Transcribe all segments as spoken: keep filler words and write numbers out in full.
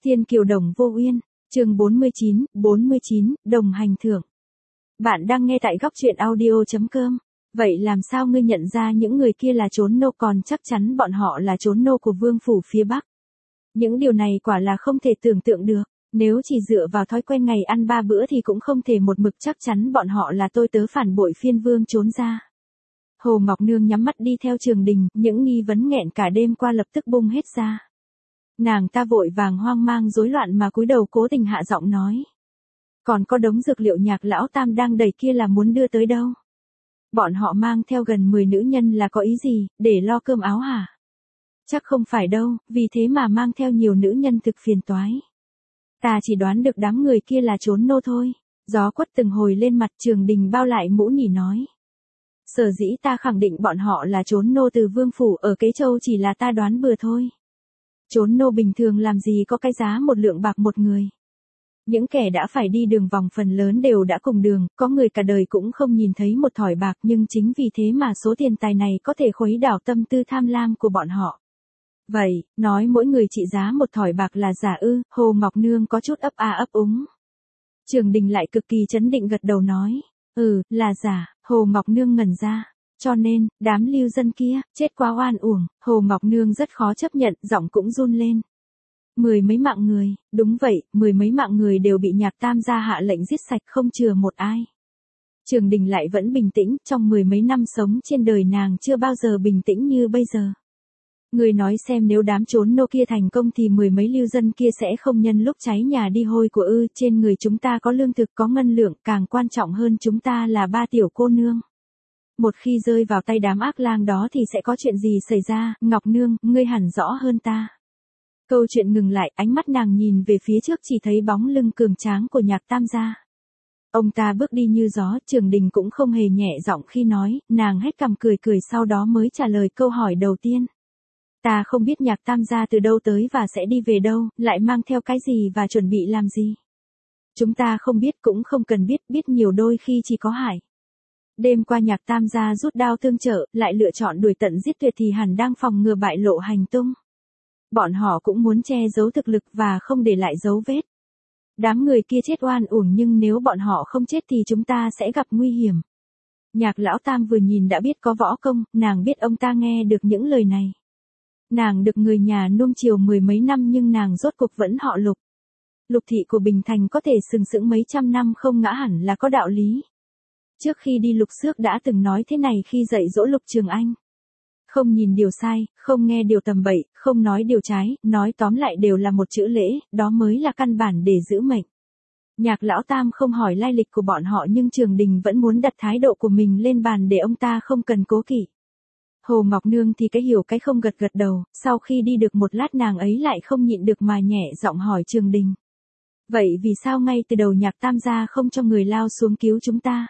Thiên kiều đồng vô uyên, chương bốn mươi chín, bốn mươi chín, đồng hành thưởng. Bạn đang nghe tại góc truyện audio chấm com. Vậy làm sao ngươi nhận ra những người kia là trốn nô, còn chắc chắn bọn họ là trốn nô của vương phủ phía Bắc? Những điều này quả là không thể tưởng tượng được. Nếu chỉ dựa vào thói quen ngày ăn ba bữa thì cũng không thể một mực chắc chắn bọn họ là tôi tớ phản bội phiên vương trốn ra. Hồ Ngọc Nương nhắm mắt đi theo Trường Đình, những nghi vấn nghẹn cả đêm qua lập tức bung hết ra. Nàng ta vội vàng hoang mang rối loạn mà cúi đầu cố tình hạ giọng nói. Còn có đống dược liệu Nhạc lão tam đang đẩy kia là muốn đưa tới đâu? Bọn họ mang theo gần mười nữ nhân là có ý gì, để lo cơm áo hả? Chắc không phải đâu, vì thế mà mang theo nhiều nữ nhân thực phiền toái. Ta chỉ đoán được đám người kia là trốn nô thôi. Gió quất từng hồi lên mặt, Trường Đình bao lại mũ nỉ nói. Sở dĩ ta khẳng định bọn họ là trốn nô từ vương phủ ở Kế Châu chỉ là ta đoán bừa thôi. Trốn nô bình thường làm gì có cái giá một lượng bạc một người. Những kẻ đã phải đi đường vòng phần lớn đều đã cùng đường, có người cả đời cũng không nhìn thấy một thỏi bạc, nhưng chính vì thế mà số tiền tài này có thể khuấy đảo tâm tư tham lam của bọn họ. Vậy, nói mỗi người trị giá một thỏi bạc là giả ư? Hồ Ngọc Nương có chút ấp a ấp úng. Trường Đình lại cực kỳ chấn định gật đầu nói. Ừ, là giả. Hồ Ngọc Nương ngẩn ra. Cho nên, đám lưu dân kia, chết quá oan uổng. Hồ Ngọc Nương rất khó chấp nhận, giọng cũng run lên. Mười mấy mạng người, đúng vậy, mười mấy mạng người đều bị Nhạc tam gia hạ lệnh giết sạch, không chừa một ai. Trường Đình lại vẫn bình tĩnh, trong mười mấy năm sống trên đời nàng chưa bao giờ bình tĩnh như bây giờ. Người nói xem, nếu đám trốn nô kia thành công thì mười mấy lưu dân kia sẽ không nhân lúc cháy nhà đi hôi của ư? Trên người chúng ta có lương thực, có ngân lượng, càng quan trọng hơn chúng ta là ba tiểu cô nương. Một khi rơi vào tay đám ác lang đó thì sẽ có chuyện gì xảy ra? Ngọc Nương, ngươi hẳn rõ hơn ta. Câu chuyện ngừng lại, ánh mắt nàng nhìn về phía trước chỉ thấy bóng lưng cường tráng của Nhạc tam gia. Ông ta bước đi như gió, Trường Đình cũng không hề nhẹ giọng khi nói, nàng hét cằm cười cười sau đó mới trả lời câu hỏi đầu tiên. Ta không biết Nhạc tam gia từ đâu tới và sẽ đi về đâu, lại mang theo cái gì và chuẩn bị làm gì. Chúng ta không biết, cũng không cần biết, biết nhiều đôi khi chỉ có hại. Đêm qua Nhạc tam gia rút đao tương trợ, lại lựa chọn đuổi tận giết tuyệt thì hẳn đang phòng ngừa bại lộ hành tung. Bọn họ cũng muốn che giấu thực lực và không để lại dấu vết. Đám người kia chết oan uổng, nhưng nếu bọn họ không chết thì chúng ta sẽ gặp nguy hiểm. Nhạc lão tam vừa nhìn đã biết có võ công, nàng biết ông ta nghe được những lời này. Nàng được người nhà nuông chiều mười mấy năm nhưng nàng rốt cuộc vẫn họ Lục. Lục thị của Bình Thành có thể sừng sững mấy trăm năm không ngã hẳn là có đạo lý. Trước khi đi Lục Xước đã từng nói thế này khi dạy dỗ Lục Trường Anh. Không nhìn điều sai, không nghe điều tầm bậy, không nói điều trái, nói tóm lại đều là một chữ lễ, đó mới là căn bản để giữ mệnh. Nhạc lão tam không hỏi lai lịch của bọn họ nhưng Trường Đình vẫn muốn đặt thái độ của mình lên bàn để ông ta không cần cố kỵ. Hồ Ngọc Nương thì cái hiểu cái không gật gật đầu, sau khi đi được một lát nàng ấy lại không nhịn được mà nhẹ giọng hỏi Trường Đình. Vậy vì sao ngay từ đầu Nhạc tam gia không cho người lao xuống cứu chúng ta?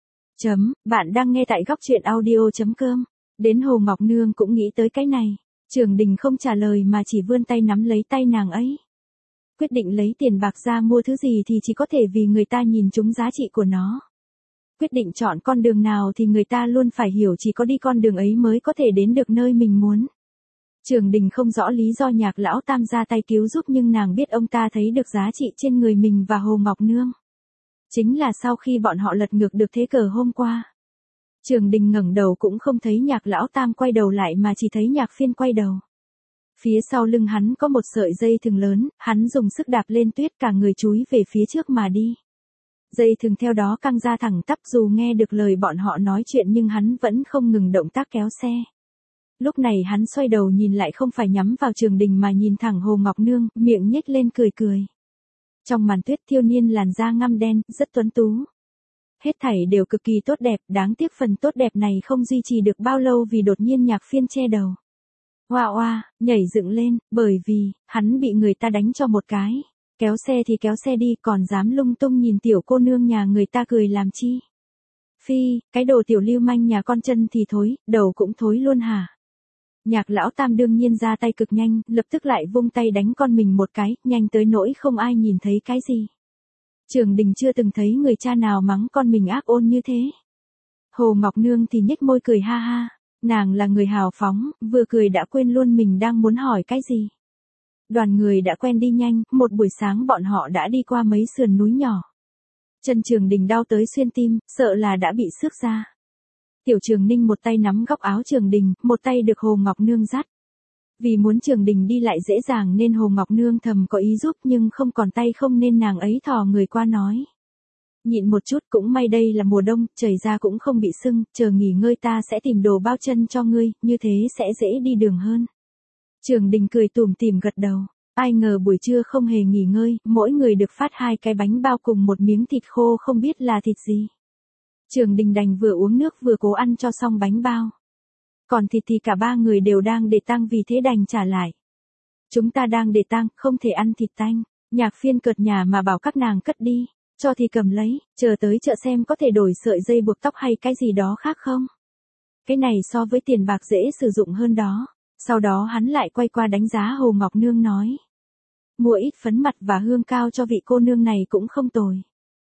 Chấm, bạn đang nghe tại góc truyện audio chấm com. Đến Hồ Ngọc Nương cũng nghĩ tới cái này. Trường Đình không trả lời mà chỉ vươn tay nắm lấy tay nàng ấy. Quyết định lấy tiền bạc ra mua thứ gì thì chỉ có thể vì người ta nhìn trúng giá trị của nó. Quyết định chọn con đường nào thì người ta luôn phải hiểu chỉ có đi con đường ấy mới có thể đến được nơi mình muốn. Trường Đình không rõ lý do Nhạc lão tam ra tay cứu giúp nhưng nàng biết ông ta thấy được giá trị trên người mình và Hồ Ngọc Nương. Chính là sau khi bọn họ lật ngược được thế cờ hôm qua. Trường Đình ngẩng đầu cũng không thấy Nhạc lão tam quay đầu lại mà chỉ thấy Nhạc Phiên quay đầu. Phía sau lưng hắn có một sợi dây thừng lớn, hắn dùng sức đạp lên tuyết cả người chúi về phía trước mà đi. Dây thừng theo đó căng ra thẳng tắp, dù nghe được lời bọn họ nói chuyện nhưng hắn vẫn không ngừng động tác kéo xe. Lúc này hắn xoay đầu nhìn lại không phải nhắm vào Trường Đình mà nhìn thẳng Hồ Ngọc Nương, miệng nhếch lên cười cười. Trong màn tuyết thiếu niên làn da ngăm đen, rất tuấn tú. Hết thảy đều cực kỳ tốt đẹp, đáng tiếc phần tốt đẹp này không duy trì được bao lâu vì đột nhiên Nhạc Phiên che đầu. Oa oa, nhảy dựng lên, bởi vì, hắn bị người ta đánh cho một cái. Kéo xe thì kéo xe đi, còn dám lung tung nhìn tiểu cô nương nhà người ta cười làm chi? Phi, cái đồ tiểu lưu manh nhà con chân thì thối, đầu cũng thối luôn hả? Nhạc lão tam đương nhiên ra tay cực nhanh, lập tức lại vung tay đánh con mình một cái, nhanh tới nỗi không ai nhìn thấy cái gì. Trường Đình chưa từng thấy người cha nào mắng con mình ác ôn như thế. Hồ Ngọc Nương thì nhếch môi cười ha ha, nàng là người hào phóng, vừa cười đã quên luôn mình đang muốn hỏi cái gì. Đoàn người đã quen đi nhanh, một buổi sáng bọn họ đã đi qua mấy sườn núi nhỏ. Chân Trường Đình đau tới xuyên tim, sợ là đã bị xước ra. Tiểu Trường Ninh một tay nắm góc áo Trường Đình, một tay được Hồ Ngọc Nương dắt. Vì muốn Trường Đình đi lại dễ dàng nên Hồ Ngọc Nương thầm có ý giúp nhưng không còn tay không nên nàng ấy thò người qua nói. Nhịn một chút, cũng may đây là mùa đông, trời ra cũng không bị sưng, chờ nghỉ ngơi ta sẽ tìm đồ bao chân cho ngươi, như thế sẽ dễ đi đường hơn. Trường Đình cười tủm tỉm gật đầu. Ai ngờ buổi trưa không hề nghỉ ngơi, mỗi người được phát hai cái bánh bao cùng một miếng thịt khô không biết là thịt gì. Trường Đình đành vừa uống nước vừa cố ăn cho xong bánh bao. Còn thịt thì cả ba người đều đang để tang vì thế đành trả lại. Chúng ta đang để tang, không thể ăn thịt tanh. Nhạc Phiên cợt nhà mà bảo các nàng cất đi, cho thì cầm lấy, chờ tới chợ xem có thể đổi sợi dây buộc tóc hay cái gì đó khác không. Cái này so với tiền bạc dễ sử dụng hơn đó. Sau đó hắn lại quay qua đánh giá Hồ Ngọc Nương nói. Mua ít phấn mặt và hương cao cho vị cô nương này cũng không tồi.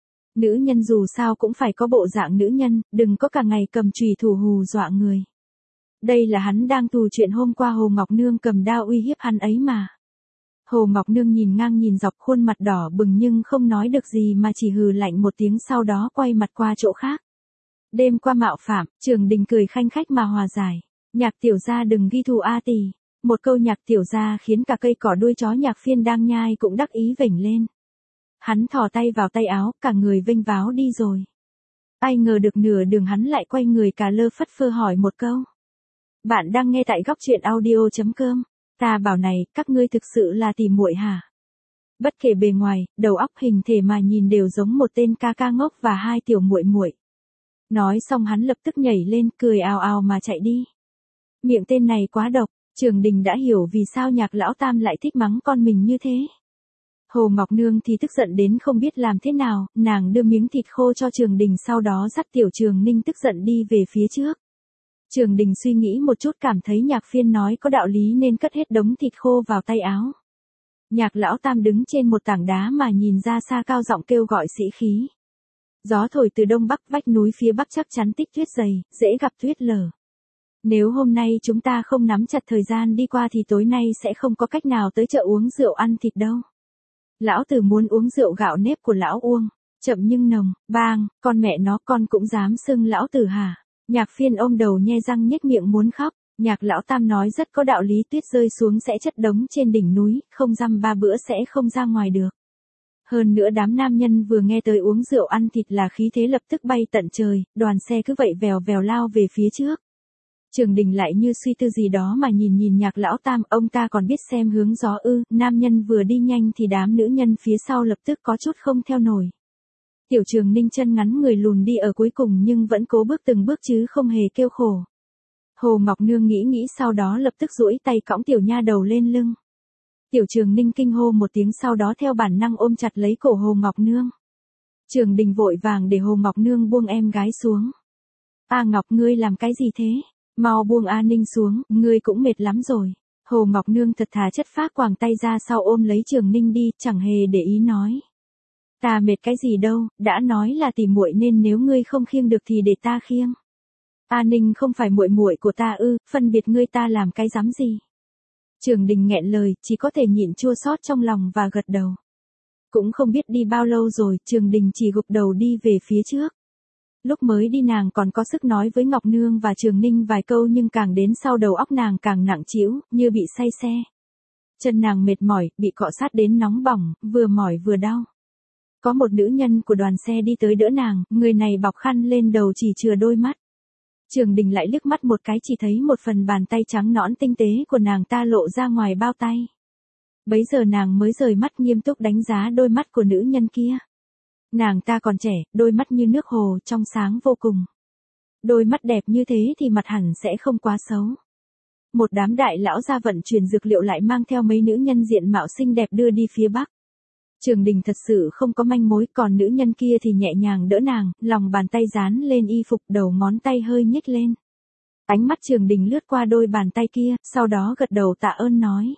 Nữ nhân dù sao cũng phải có bộ dạng nữ nhân, đừng có cả ngày cầm chùy thủ hù dọa người. Đây là hắn đang tù chuyện hôm qua Hồ Ngọc Nương cầm đao uy hiếp hắn ấy mà. Hồ Ngọc Nương nhìn ngang nhìn dọc, khuôn mặt đỏ bừng nhưng không nói được gì mà chỉ hừ lạnh một tiếng, sau đó quay mặt qua chỗ khác. Đêm qua mạo phạm, Trường Đình cười khanh khách mà hòa giải. Nhạc tiểu gia đừng ghi thù a tỳ. Một câu nhạc tiểu gia khiến cả cây cỏ đuôi chó Nhạc Phiên đang nhai cũng đắc ý vểnh lên. Hắn thò tay vào tay áo, cả người vênh váo đi rồi. Ai ngờ được nửa đường hắn lại quay người cà lơ phất phơ hỏi một câu. Bạn đang nghe tại góc truyện audio chấm com. Ta bảo này, các ngươi thực sự là tỉ muội hả? Bất kể bề ngoài, đầu óc hình thể mà nhìn đều giống một tên ca ca ngốc và hai tiểu muội muội. Nói xong hắn lập tức nhảy lên, cười ào ào mà chạy đi. Miệng tên này quá độc, Trường Đình đã hiểu vì sao Nhạc lão tam lại thích mắng con mình như thế. Hồ Ngọc Nương thì tức giận đến không biết làm thế nào, nàng đưa miếng thịt khô cho Trường Đình, sau đó dắt Tiểu Trường Ninh tức giận đi về phía trước. Trường Đình suy nghĩ một chút, cảm thấy Nhạc Phiên nói có đạo lý nên cất hết đống thịt khô vào tay áo. Nhạc lão tam đứng trên một tảng đá mà nhìn ra xa, cao giọng kêu gọi sĩ khí. Gió thổi từ đông bắc, vách núi phía bắc chắc chắn tích tuyết dày, dễ gặp tuyết lở. Nếu hôm nay chúng ta không nắm chặt thời gian đi qua thì tối nay sẽ không có cách nào tới chợ uống rượu ăn thịt đâu. Lão tử muốn uống rượu gạo nếp của lão Uông, chậm nhưng nồng. Bang, con mẹ nó, con cũng dám xưng lão tử hả? Nhạc Phiên ôm đầu nhe răng nhếch miệng muốn khóc. Nhạc lão tam nói rất có đạo lý, tuyết rơi xuống sẽ chất đống trên đỉnh núi, không dăm ba bữa sẽ không ra ngoài được. Hơn nữa đám nam nhân vừa nghe tới uống rượu ăn thịt là khí thế lập tức bay tận trời, đoàn xe cứ vậy vèo vèo lao về phía trước. Trường Đình lại như suy tư gì đó mà nhìn nhìn Nhạc lão tam, ông ta còn biết xem hướng gió ư? Nam nhân vừa đi nhanh thì đám nữ nhân phía sau lập tức có chút không theo nổi. Tiểu Trường Ninh chân ngắn người lùn đi ở cuối cùng nhưng vẫn cố bước từng bước chứ không hề kêu khổ. Hồ Ngọc Nương nghĩ nghĩ sau đó lập tức duỗi tay cõng tiểu nha đầu lên lưng. Tiểu Trường Ninh kinh hô một tiếng, sau đó theo bản năng ôm chặt lấy cổ Hồ Ngọc Nương. Trường Đình vội vàng để Hồ Ngọc Nương buông em gái xuống. A Ngọc, ngươi làm cái gì thế? Mau buông A Ninh xuống, ngươi cũng mệt lắm rồi. Hồ Ngọc Nương thật thà chất phác quàng tay ra sau ôm lấy Trường Ninh đi, chẳng hề để ý nói. Ta mệt cái gì đâu, đã nói là tỉ muội nên nếu ngươi không khiêng được thì để ta khiêng. A Ninh không phải muội muội của ta ư? Phân biệt ngươi ta làm cái dám gì? Trường Đình nghẹn lời, chỉ có thể nhịn chua xót trong lòng và gật đầu. Cũng không biết đi bao lâu rồi, Trường Đình chỉ gục đầu đi về phía trước. Lúc mới đi nàng còn có sức nói với Ngọc Nương và Trường Ninh vài câu, nhưng càng đến sau đầu óc nàng càng nặng trĩu, như bị say xe. Chân nàng mệt mỏi, bị cọ sát đến nóng bỏng, vừa mỏi vừa đau. Có một nữ nhân của đoàn xe đi tới đỡ nàng, người này bọc khăn lên đầu chỉ chừa đôi mắt. Trường Đình lại liếc mắt một cái, chỉ thấy một phần bàn tay trắng nõn tinh tế của nàng ta lộ ra ngoài bao tay. Bấy giờ nàng mới rời mắt nghiêm túc đánh giá đôi mắt của nữ nhân kia. Nàng ta còn trẻ, đôi mắt như nước hồ, trong sáng vô cùng. Đôi mắt đẹp như thế thì mặt hẳn sẽ không quá xấu. Một đám đại lão gia vận chuyển dược liệu lại mang theo mấy nữ nhân diện mạo xinh đẹp đưa đi phía bắc. Trường Đình thật sự không có manh mối, còn nữ nhân kia thì nhẹ nhàng đỡ nàng, lòng bàn tay dán lên y phục, đầu ngón tay hơi nhếch lên. Ánh mắt Trường Đình lướt qua đôi bàn tay kia, sau đó gật đầu tạ ơn nói.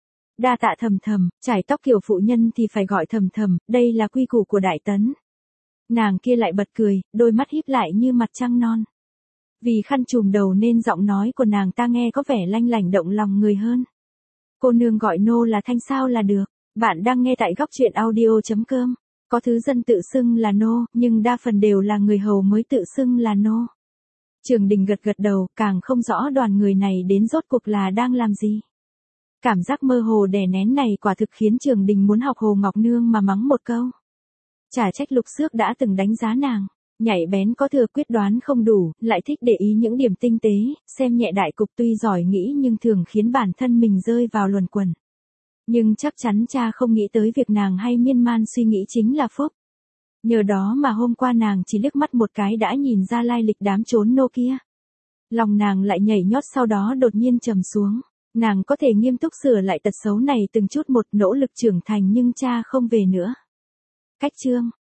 Đa tạ Thầm Thầm, chải tóc kiểu phụ nhân thì phải gọi Thầm Thầm, đây là quy củ của Đại Tấn. Nàng kia lại bật cười, đôi mắt híp lại như mặt trăng non. Vì khăn trùm đầu nên giọng nói của nàng ta nghe có vẻ lanh lảnh động lòng người hơn. Cô nương gọi nô là Thanh sao là được. Bạn đang nghe tại góc chuyện audio.com. Có thứ dân tự xưng là nô, nhưng đa phần đều là người hầu mới tự xưng là nô. Trường Đình gật gật đầu, càng không rõ đoàn người này đến rốt cuộc là đang làm gì. Cảm giác mơ hồ đè nén này quả thực khiến Trường Đình muốn học Hồ Ngọc Nương mà mắng một câu. Chả trách Lục Xước đã từng đánh giá nàng. Nhạy bén có thừa, quyết đoán không đủ, lại thích để ý những điểm tinh tế, xem nhẹ đại cục, tuy giỏi nghĩ nhưng thường khiến bản thân mình rơi vào luẩn quẩn. Nhưng chắc chắn cha không nghĩ tới việc nàng hay miên man suy nghĩ chính là phúc. Nhờ đó mà hôm qua nàng chỉ liếc mắt một cái đã nhìn ra lai lịch đám trốn nô kia. Lòng nàng lại nhảy nhót, sau đó đột nhiên trầm xuống. Nàng có thể nghiêm túc sửa lại tật xấu này từng chút một, nỗ lực trưởng thành, nhưng cha không về nữa. Cách chương